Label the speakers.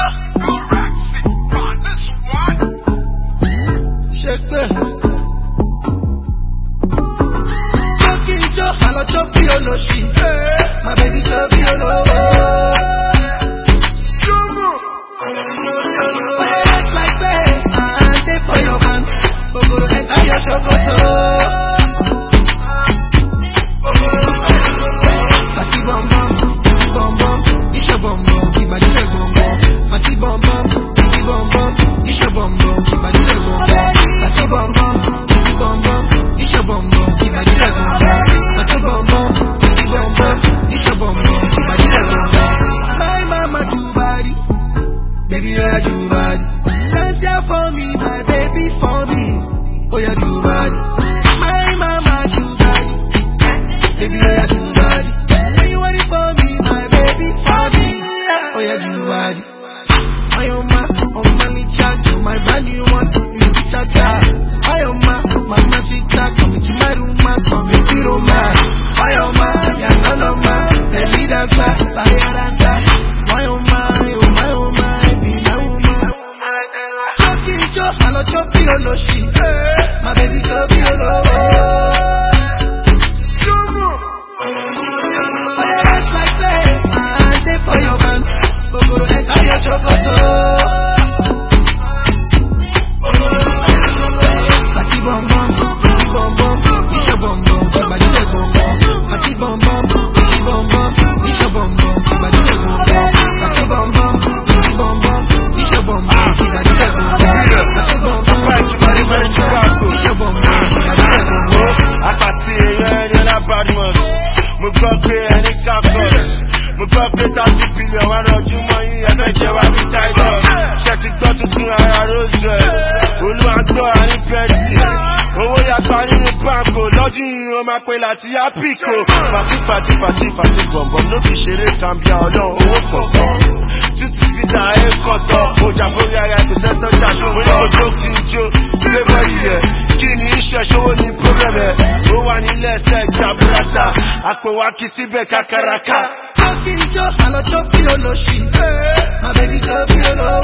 Speaker 1: My baby so beautiful. Like that, I take for your hand. Go to enter your chocolate. Fatty bum bum, it's your bum bum, keep my little bum bum. Fatty bum bum, it's your bum bum, keep my little bum bum. Fatty bum bum, it's your bum bum, keep my little bum bum. Fatty bum bum, it's your bum bum, keep my little bum bum. My mama too body, baby you're too body. Dance here for me, my baby for me. Oh yeah too body. My mama too body, baby you're too body. When you want it for me, my baby for me. Oh yeah too body. My money chat, my body you want to you chat. Mama sit chat, come into my room, come into room. Yeah, no, the leader, fire dancer. My oh my, be my woman. Hello, Chopiolo, she. My baby, Chopiolo. Like that, I stay for your man. Go to enter your chocolate. Fatty bum bum, it's your bum bum, keep my little bum bum. Fatty bum bum, it's your bum bum, keep my little bum bum. Fatty bum bum, it's your bum bum, keep my little bum bum. Fatty bum bum, it's your bum bum, keep my little bum bum.
Speaker 2: Apathy, you're not bad man. Mo gbọ́ pé ẹni campus. Mo gbọ́ pé 30 billion wà lọ́jú mọ́ yín ẹgbẹ́ jẹ́ wá bí Titus. Ṣé ti gbọ́ tuntun ara Rose? Olúwa gbọ́ àárín pẹ́ẹ́sì. Owó yàtọ̀ nínú báńkò lọ́dún yìí ó máa pe láti ápìkò. Pàtí gbọ̀ngbọ̀n ló fi ṣeré kàmbíà ọlọ́run owó kọ̀ọ̀kan. Tútù fìdá ẹ̀ kọ̀tọ̀. Ọjà forí ara ẹ̀ kò sẹ́tọ̀ ṣàṣọ. Mo ní ojú tí ń jó ilé bọ́ọ̀lì rẹ̀. Kí ni iṣẹ́ ṣòwò ní pọ́blẹ́mẹ̀? Ó wà nílẹ̀ ẹsẹ̀ jaburata. Àpò wa kì í síbẹ̀ kákàràkà.
Speaker 1: Hello, Chopiolo, she. My baby Chopiolo.